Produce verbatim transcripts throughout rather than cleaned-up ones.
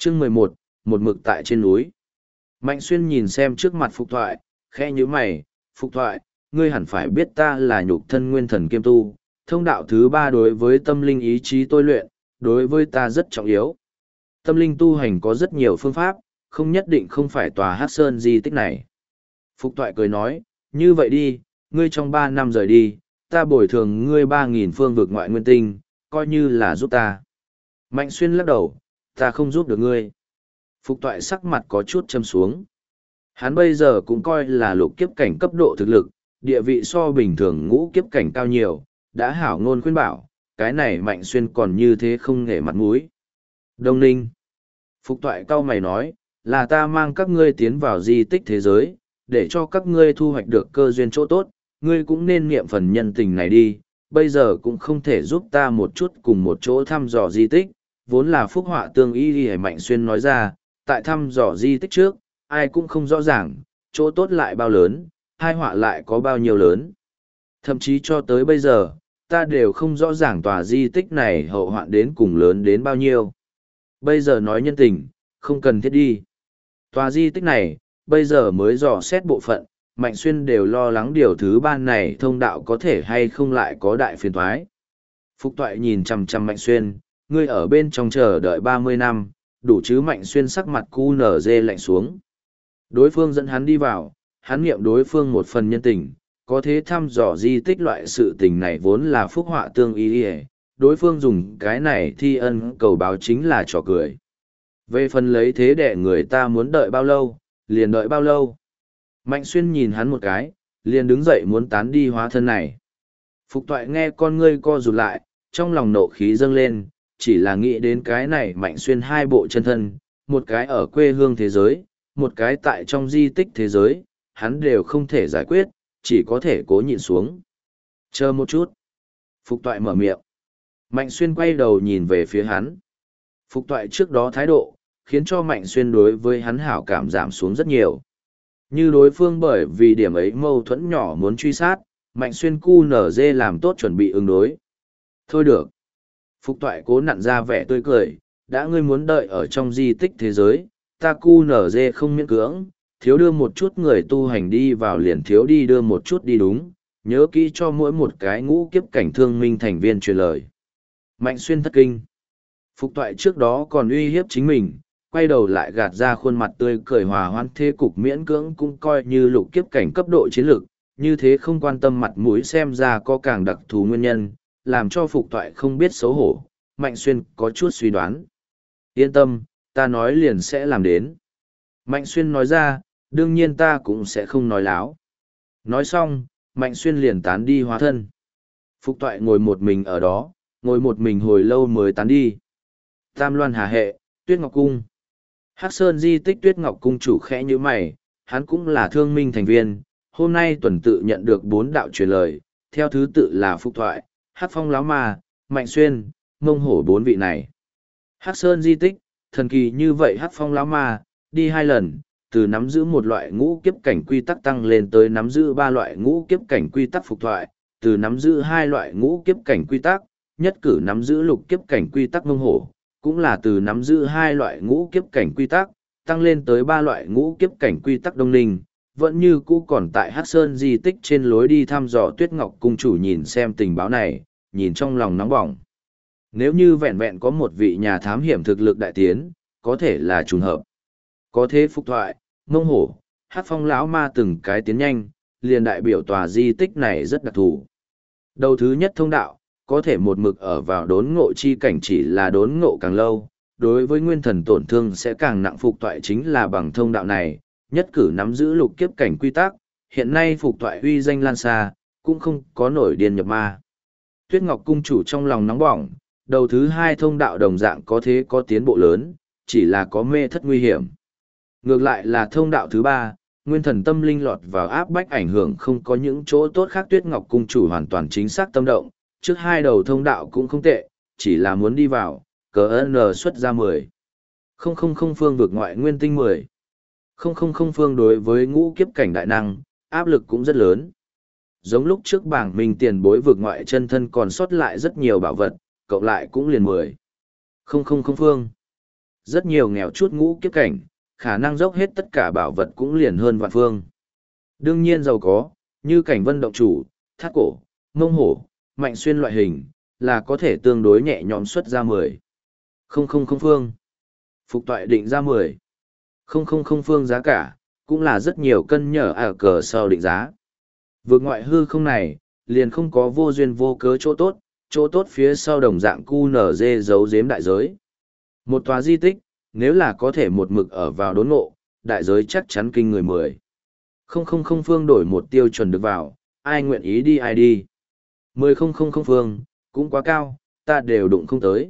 Chương mười một, một mực tại trên núi. Mạnh Xuyên nhìn xem trước mặt Phục Thoại, khẽ nhíu mày, Phục Thoại, ngươi hẳn phải biết ta là nhục thân nguyên thần kiêm tu, thông đạo thứ ba đối với tâm linh ý chí tôi luyện, đối với ta rất trọng yếu. Tâm linh tu hành có rất nhiều phương pháp, không nhất định không phải tòa Hắc Sơn di tích này. Phục Thoại cười nói, như vậy đi, ngươi trong ba năm rời đi, ta bồi thường ngươi ba nghìn phương vực ngoại nguyên tinh, coi như là giúp ta. Mạnh Xuyên lắc đầu, ta không giúp được ngươi. Phục Toại sắc mặt có chút châm xuống. Hắn bây giờ cũng coi là lục kiếp cảnh cấp độ thực lực, địa vị so bình thường ngũ kiếp cảnh cao nhiều, đã hảo ngôn khuyên bảo, cái này Mạnh Xuyên còn như thế không nể mặt mũi. Đông Ninh. Phục Toại cau mày nói, là ta mang các ngươi tiến vào di tích thế giới, để cho các ngươi thu hoạch được cơ duyên chỗ tốt, ngươi cũng nên niệm phần nhân tình này đi, bây giờ cũng không thể giúp ta một chút cùng một chỗ thăm dò di tích, vốn là phúc họa tương y đi. Mạnh Xuyên nói ra, tại thăm dò di tích trước, ai cũng không rõ ràng, chỗ tốt lại bao lớn, hai họa lại có bao nhiêu lớn. Thậm chí cho tới bây giờ, ta đều không rõ ràng tòa di tích này hậu hoạn đến cùng lớn đến bao nhiêu. Bây giờ nói nhân tình, không cần thiết đi. Tòa di tích này, bây giờ mới dò xét bộ phận, Mạnh Xuyên đều lo lắng điều thứ ba này thông đạo có thể hay không lại có đại phiền thoái. Phục Toại nhìn chằm chằm Mạnh Xuyên, ngươi ở bên trong chờ đợi ba mươi năm, đủ chứ? Mạnh Xuyên sắc mặt cu nở dê lạnh xuống. Đối phương dẫn hắn đi vào, hắn nghiệm đối phương một phần nhân tình, có thế thăm dò di tích loại sự tình này vốn là phúc họa tương y y, đối phương dùng cái này thi ân cầu báo chính là trò cười. Về phần lấy thế để người ta muốn đợi bao lâu, liền đợi bao lâu. Mạnh Xuyên nhìn hắn một cái, liền đứng dậy muốn tán đi hóa thân này. Phục Toại nghe con ngươi co rụt lại, trong lòng nộ khí dâng lên, chỉ là nghĩ đến cái này Mạnh Xuyên hai bộ chân thân, một cái ở quê hương thế giới, một cái tại trong di tích thế giới, hắn đều không thể giải quyết, chỉ có thể cố nhịn xuống. Chờ một chút. Phục Toại mở miệng. Mạnh Xuyên quay đầu nhìn về phía hắn. Phục Toại trước đó thái độ, khiến cho Mạnh Xuyên đối với hắn hảo cảm giảm xuống rất nhiều. Như đối phương bởi vì điểm ấy mâu thuẫn nhỏ muốn truy sát, Mạnh Xuyên cu nở dê làm tốt chuẩn bị ứng đối. Thôi được. Phục Toại cố nặn ra vẻ tươi cười, đã ngươi muốn đợi ở trong di tích thế giới, ta cu nở dê không miễn cưỡng, thiếu đưa một chút người tu hành đi vào liền thiếu đi đưa một chút đi đúng, nhớ kỹ cho mỗi một cái ngũ kiếp cảnh thương minh thành viên truyền lời. Mạnh Xuyên thất kinh. Phục Toại trước đó còn uy hiếp chính mình, quay đầu lại gạt ra khuôn mặt tươi cười hòa hoãn, thế cục miễn cưỡng cũng coi như lục kiếp cảnh cấp độ chiến lược, như thế không quan tâm mặt mũi xem ra có càng đặc thù nguyên nhân, làm cho Phục Toại không biết xấu hổ. Mạnh Xuyên có chút suy đoán. Yên tâm, ta nói liền sẽ làm đến. Mạnh Xuyên nói ra, đương nhiên ta cũng sẽ không nói láo. Nói xong, Mạnh Xuyên liền tán đi hóa thân. Phục Toại ngồi một mình ở đó, ngồi một mình hồi lâu mới tán đi. Tam Loan Hà Hệ, Tuyết Ngọc Cung. Hắc Sơn di tích Tuyết Ngọc Cung chủ khẽ như mày, hắn cũng là thương minh thành viên, hôm nay tuần tự nhận được bốn đạo truyền lời, theo thứ tự là Phục Thoại, Hắc Phong Láo Ma, Mạnh Xuyên, Mông Hổ bốn vị này. Hắc Sơn di tích, thần kỳ như vậy Hắc Phong Láo Ma, đi hai lần, từ nắm giữ một loại ngũ kiếp cảnh quy tắc tăng lên tới nắm giữ ba loại ngũ kiếp cảnh quy tắc Phục Thoại, từ nắm giữ hai loại ngũ kiếp cảnh quy tắc, nhất cử nắm giữ lục kiếp cảnh quy tắc Mông Hổ, cũng là từ nắm giữ hai loại ngũ kiếp cảnh quy tắc, tăng lên tới ba loại ngũ kiếp cảnh quy tắc Đông Ninh, vẫn như cũ còn tại Hắc Sơn di tích trên lối đi thăm dò Tuyết Ngọc Cung chủ nhìn xem tình báo này, nhìn trong lòng nóng bỏng. Nếu như vẹn vẹn có một vị nhà thám hiểm thực lực đại tiến, có thể là trùng hợp. Có thế Phục Thoại, Mông Hổ, Hắc Phong Lão Ma từng cái tiến nhanh, liền đại biểu tòa di tích này rất đặc thù. Đầu thứ nhất thông đạo, có thể một mực ở vào đốn ngộ chi cảnh chỉ là đốn ngộ càng lâu, đối với nguyên thần tổn thương sẽ càng nặng. Phục Toại chính là bằng thông đạo này, nhất cử nắm giữ lục kiếp cảnh quy tắc, hiện nay Phục Toại uy danh lan xa, cũng không có nổi điên nhập ma. Tuyết Ngọc Cung chủ trong lòng nóng bỏng, đầu thứ hai thông đạo đồng dạng có thế có tiến bộ lớn, chỉ là có mê thất nguy hiểm. Ngược lại là thông đạo thứ ba, nguyên thần tâm linh lọt vào áp bách ảnh hưởng không có những chỗ tốt khác. Tuyết Ngọc Cung chủ hoàn toàn chính xác tâm động, trước hai đầu thông đạo cũng không tệ, chỉ là muốn đi vào, cờ N xuất ra mười. Không không không phương vực ngoại nguyên tinh mười. Không không không phương đối với ngũ kiếp cảnh đại năng, áp lực cũng rất lớn. Giống lúc trước bảng mình tiền bối vực ngoại chân thân còn sót lại rất nhiều bảo vật, cộng lại cũng liền mười. Không không không phương. Rất nhiều nghèo chút ngũ kiếp cảnh, khả năng dốc hết tất cả bảo vật cũng liền hơn vạn phương. Đương nhiên giàu có, như cảnh vân động chủ, thác cổ, mông hổ, mạnh xuyên loại hình, là có thể tương đối nhẹ nhõm xuất ra mười. Không không không phương. Phục toại định ra mười. Không không không phương giá cả, cũng là rất nhiều cân nhở ở cờ sau định giá. Vượt ngoại hư không này, liền không có vô duyên vô cớ chỗ tốt, chỗ tốt phía sau đồng dạng cu nở dê giấu giếm đại giới. Một tòa di tích, nếu là có thể một mực ở vào đốn ngộ, đại giới chắc chắn kinh người mười. Không không không phương đổi một tiêu chuẩn được vào, ai nguyện ý đi ai đi. Mười không không không phương, cũng quá cao, ta đều đụng không tới.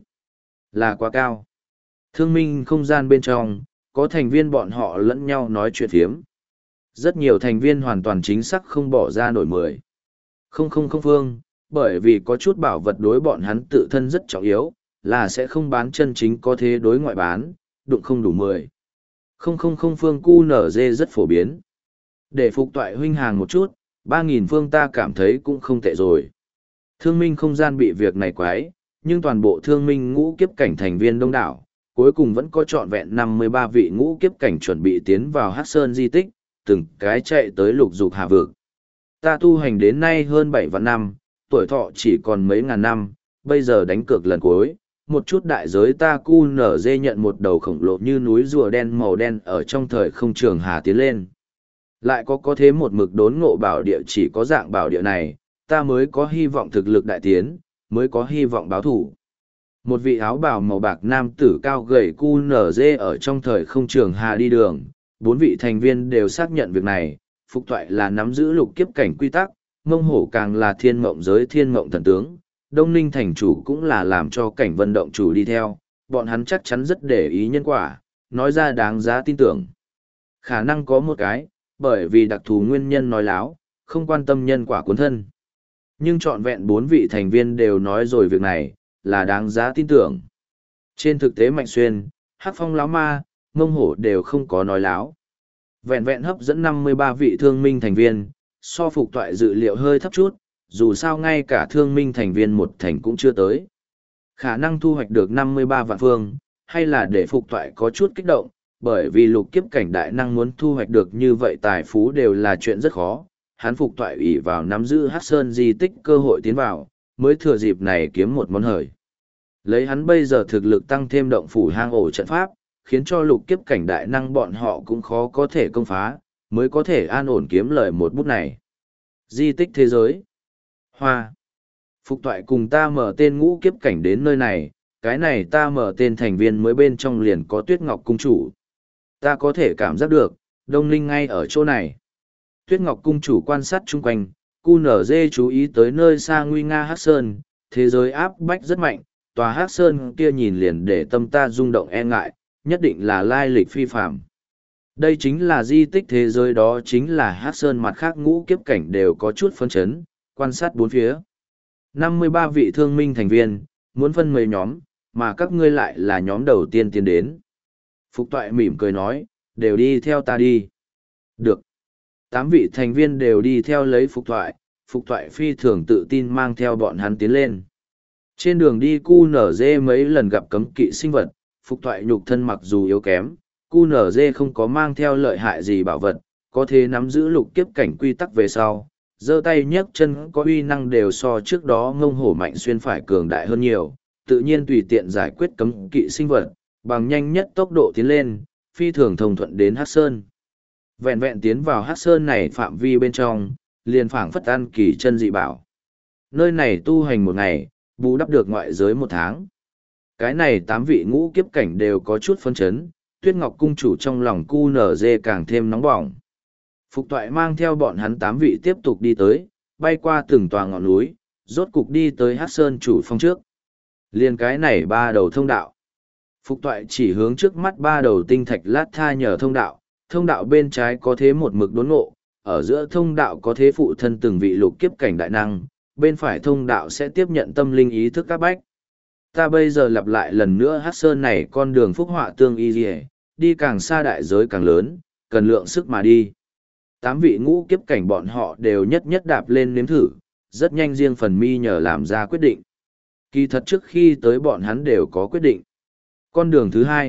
Là quá cao. Thương minh không gian bên trong, có thành viên bọn họ lẫn nhau nói chuyện phiếm. Rất nhiều thành viên hoàn toàn chính xác không bỏ ra nổi mười. Không không không phương, bởi vì có chút bảo vật đối bọn hắn tự thân rất trọng yếu, là sẽ không bán chân chính có thế đối ngoại bán, đụng không đủ mười. Không không không phương cu nở dê rất phổ biến. Để phục toại huynh hàng một chút, ba nghìn phương ta cảm thấy cũng không tệ rồi. Thương minh không gian bị việc này quái, nhưng toàn bộ thương minh ngũ kiếp cảnh thành viên đông đảo, cuối cùng vẫn có trọn vẹn năm mươi ba vị ngũ kiếp cảnh chuẩn bị tiến vào Hắc Sơn di tích, từng cái chạy tới lục dục hà vực. Ta tu hành đến nay hơn bảy vạn năm, tuổi thọ chỉ còn mấy ngàn năm, bây giờ đánh cược lần cuối, một chút đại giới ta cu nở dê nhận một đầu khổng lồ như núi rùa đen màu đen ở trong thời không trường hà tiến lên. Lại có có thế một mực đốn ngộ bảo địa chỉ có dạng bảo địa này, ta mới có hy vọng thực lực đại tiến, mới có hy vọng báo thủ. Một vị áo bào màu bạc nam tử cao gầy cu nở dê ở trong thời không trường hà đi đường, bốn vị thành viên đều xác nhận việc này, Phục Toại là nắm giữ lục kiếp cảnh quy tắc, Mông Hổ càng là thiên mộng giới thiên mộng thần tướng, Đông Ninh thành chủ cũng là làm cho cảnh vận động chủ đi theo, bọn hắn chắc chắn rất để ý nhân quả, nói ra đáng giá tin tưởng. Khả năng có một cái, bởi vì đặc thù nguyên nhân nói láo, không quan tâm nhân quả cuốn thân. Nhưng trọn vẹn bốn vị thành viên đều nói rồi việc này, là đáng giá tin tưởng. Trên thực tế Mạnh Xuyên, Hắc Phong lão ma, Mông Hổ đều không có nói láo. Vẹn vẹn hấp dẫn năm mươi ba vị thương minh thành viên, so Phục Toại dự liệu hơi thấp chút, dù sao ngay cả thương minh thành viên một thành cũng chưa tới. Khả năng thu hoạch được năm mươi ba vạn phương, hay là để Phục Toại có chút kích động, bởi vì lục kiếp cảnh đại năng muốn thu hoạch được như vậy tài phú đều là chuyện rất khó. Hắn Phục Toại ủy vào nắm giữ Hắc Sơn di tích cơ hội tiến vào, mới thừa dịp này kiếm một món hời. Lấy hắn bây giờ thực lực tăng thêm động phủ hang ổ trận pháp, khiến cho lục kiếp cảnh đại năng bọn họ cũng khó có thể công phá, mới có thể an ổn kiếm lời một bút này. Di tích thế giới. Hoa. Phục Toại cùng ta mở tên ngũ kiếp cảnh đến nơi này, cái này ta mở tên thành viên mới bên trong liền có Tuyết Ngọc Cung Chủ. Ta có thể cảm giác được, Đông Ninh ngay ở chỗ này. Tuyết Ngọc Cung Chủ quan sát chung quanh, cu nở dê chú ý tới nơi xa nguy nga Hắc Sơn, thế giới áp bách rất mạnh, tòa Hắc Sơn kia nhìn liền để tâm ta rung động e ngại, nhất định là lai lịch phi phạm. Đây chính là di tích thế giới, đó chính là Hắc Sơn, mặt khác ngũ kiếp cảnh đều có chút phân chấn, quan sát bốn phía. năm mươi ba vị thương minh thành viên, muốn phân mấy nhóm, mà các ngươi lại là nhóm đầu tiên tiến đến. Phục Toại mỉm cười nói, đều đi theo ta đi. Được. Tám vị thành viên đều đi theo lấy Phục Toại, Phục Toại phi thường tự tin mang theo bọn hắn tiến lên. Trên đường đi cu nở dê mấy lần gặp cấm kỵ sinh vật, Phục Toại nhục thân mặc dù yếu kém, cu nở dê không có mang theo lợi hại gì bảo vật, có thể nắm giữ lục kiếp cảnh quy tắc về sau, giơ tay nhấc chân có uy năng đều so trước đó Ngông Hổ Mạnh Xuyên phải cường đại hơn nhiều, tự nhiên tùy tiện giải quyết cấm kỵ sinh vật, bằng nhanh nhất tốc độ tiến lên, phi thường thông thuận đến Hắc Sơn. Vẹn vẹn tiến vào Hắc Sơn này phạm vi bên trong, liền phảng phất ăn kỳ chân dị bảo. Nơi này tu hành một ngày, bù đắp được ngoại giới một tháng. Cái này tám vị ngũ kiếp cảnh đều có chút phấn chấn, Tuyết Ngọc Cung Chủ trong lòng cu nở dê càng thêm nóng bỏng. Phục Toại mang theo bọn hắn tám vị tiếp tục đi tới, bay qua từng tòa ngọn núi, rốt cục đi tới Hắc Sơn chủ phong trước. Liên cái này ba đầu thông đạo. Phục Toại chỉ hướng trước mắt ba đầu tinh thạch lát tha nhờ thông đạo, thông đạo bên trái có thế một mực đốn ngộ, ở giữa thông đạo có thế phụ thân từng vị lục kiếp cảnh đại năng, bên phải thông đạo sẽ tiếp nhận tâm linh ý thức các bách. Ta bây giờ lặp lại lần nữa Hắc Sơn này con đường phúc họa tương y dì đi càng xa đại giới càng lớn, cần lượng sức mà đi. Tám vị ngũ kiếp cảnh bọn họ đều nhất nhất đạp lên nếm thử, rất nhanh riêng phần mi nhờ làm ra quyết định. Kỳ thật trước khi tới bọn hắn đều có quyết định. Con đường thứ hai,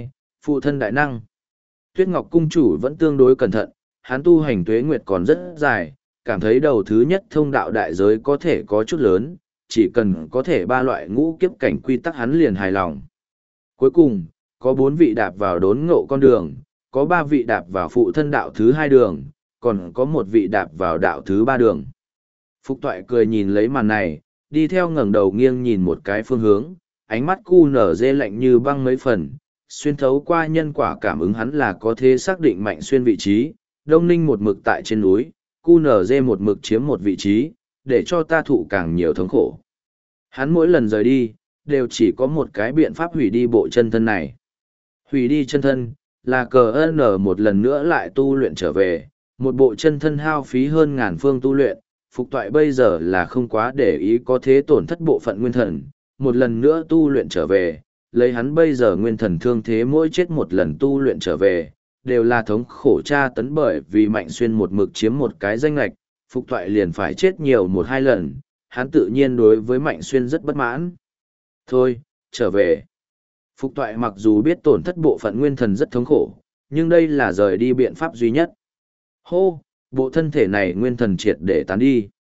Phụ thân đại năng. Tuyết Ngọc Cung chủ vẫn tương đối cẩn thận, hắn tu hành tuế nguyệt còn rất dài, cảm thấy đầu thứ nhất thông đạo đại giới có thể có chút lớn, chỉ cần có thể ba loại ngũ kiếp cảnh quy tắc hắn liền hài lòng. Cuối cùng, có bốn vị đạp vào đốn ngộ con đường, có ba vị đạp vào phụ thân đạo thứ hai đường, còn có một vị đạp vào đạo thứ ba đường. Phục Toại cười nhìn lấy màn này, đi theo ngẩng đầu nghiêng nhìn một cái phương hướng, ánh mắt cu nở dê lạnh như băng mấy phần, xuyên thấu qua nhân quả cảm ứng hắn là có thể xác định Mạnh Xuyên vị trí, Đông Ninh một mực tại trên núi, cu nở dê một mực chiếm một vị trí, để cho ta thụ càng nhiều thống khổ. Hắn mỗi lần rời đi, đều chỉ có một cái biện pháp hủy đi bộ chân thân này. Hủy đi chân thân, là cờ ơn một lần nữa lại tu luyện trở về, một bộ chân thân hao phí hơn ngàn phương tu luyện, Phục Toại bây giờ là không quá để ý có thế tổn thất bộ phận nguyên thần, một lần nữa tu luyện trở về, lấy hắn bây giờ nguyên thần thương thế mỗi chết một lần tu luyện trở về, đều là thống khổ tra tấn bởi vì Mạnh Xuyên một mực chiếm một cái danh lạch, Phục Toại liền phải chết nhiều một hai lần, hắn tự nhiên đối với Mạnh Xuyên rất bất mãn. Thôi, trở về. Phục Toại mặc dù biết tổn thất bộ phận nguyên thần rất thống khổ, nhưng đây là rời đi biện pháp duy nhất. Hô, bộ thân thể này nguyên thần triệt để tán đi.